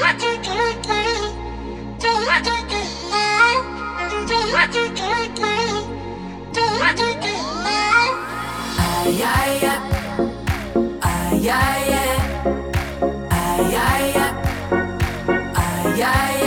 Ay, ay, ay, ay, ay, ay, ay, ay, ay,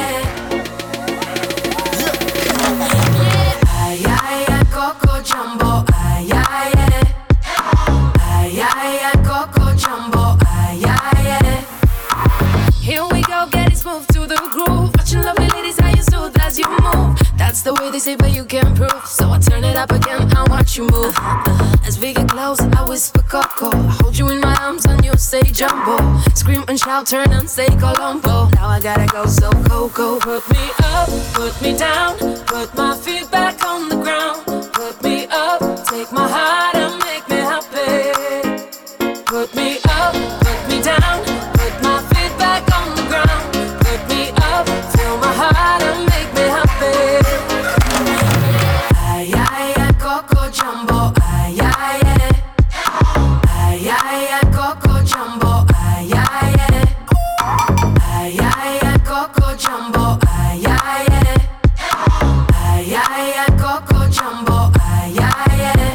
ay, ay, Coco Jumbo, ay, ay, ay, ay, Coco Jumbo, ay, ay. Here we go, getting smooth to the groove. Watching lovely ladies, how you soothe as you move. That's the way they say, but you can't prove. So I turn it up again and watch you move. As we get close, I whisper Coco. I hold you in my arms and you say Jumbo. Scream and shout, turn and say Colombo. Now I gotta go, so Coco. Put me up, put me down. Put my feet back on the ground. Put me up, take my heart and make me happy. Put me up, put me down. Put my feet back on the ground. Put me up, fill my heart and make me happy. Ay, ay, ay, Coco Jumbo. Ay, ay, ay. Ay, ay, ay, Coco Jumbo. Ay, ay, ay. Ay, ay, ay, Coco Jumbo. Ay, ay, ay. Ay, ay, ay, Coco Jumbo. Ay, ay, ay.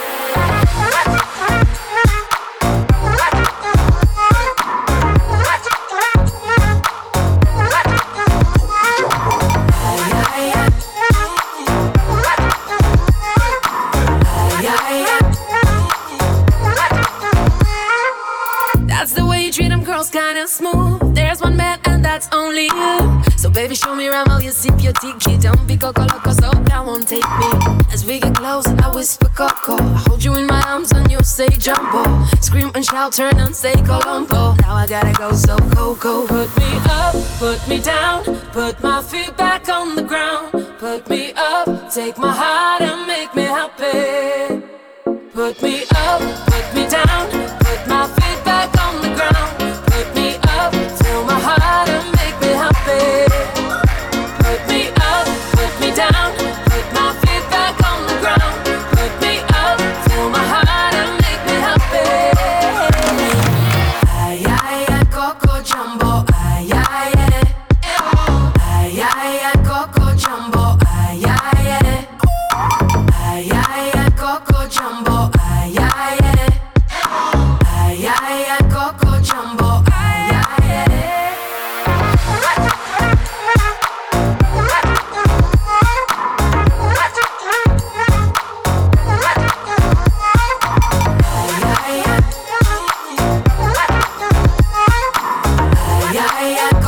That's the way you treat them girls, kinda smooth. There's one man and that's only you. So baby, show me around while you sip your tiki. Don't be Coco Loco, so that won't take me. As we get close, I whisper Coco. I hold you in my arms and you say Jumbo. Scream and shout, turn and say Colombo. Now I gotta go, so Coco. Put me up, put me down. Put my feet back on the ground. Put me up, take my heart and make me happy. Put me up, put me down. Put my feet back on the ground. Put me up, fill my heart and make me happy. Put me up, put me down. Put my feet back on the ground. Put me up, fill my heart and make me happy. Ay, ay, ay, Coco Jumbo. Ay, ay, ay. Ay, ay, ay, Coco Jumbo. Ay, ay, ay. Ay, ay, ay, Coco Jumbo. Ay, ay, ay. Ay, ay, ay, Coco Jumbo. Ay, ay, ay. Ay, ay, ay.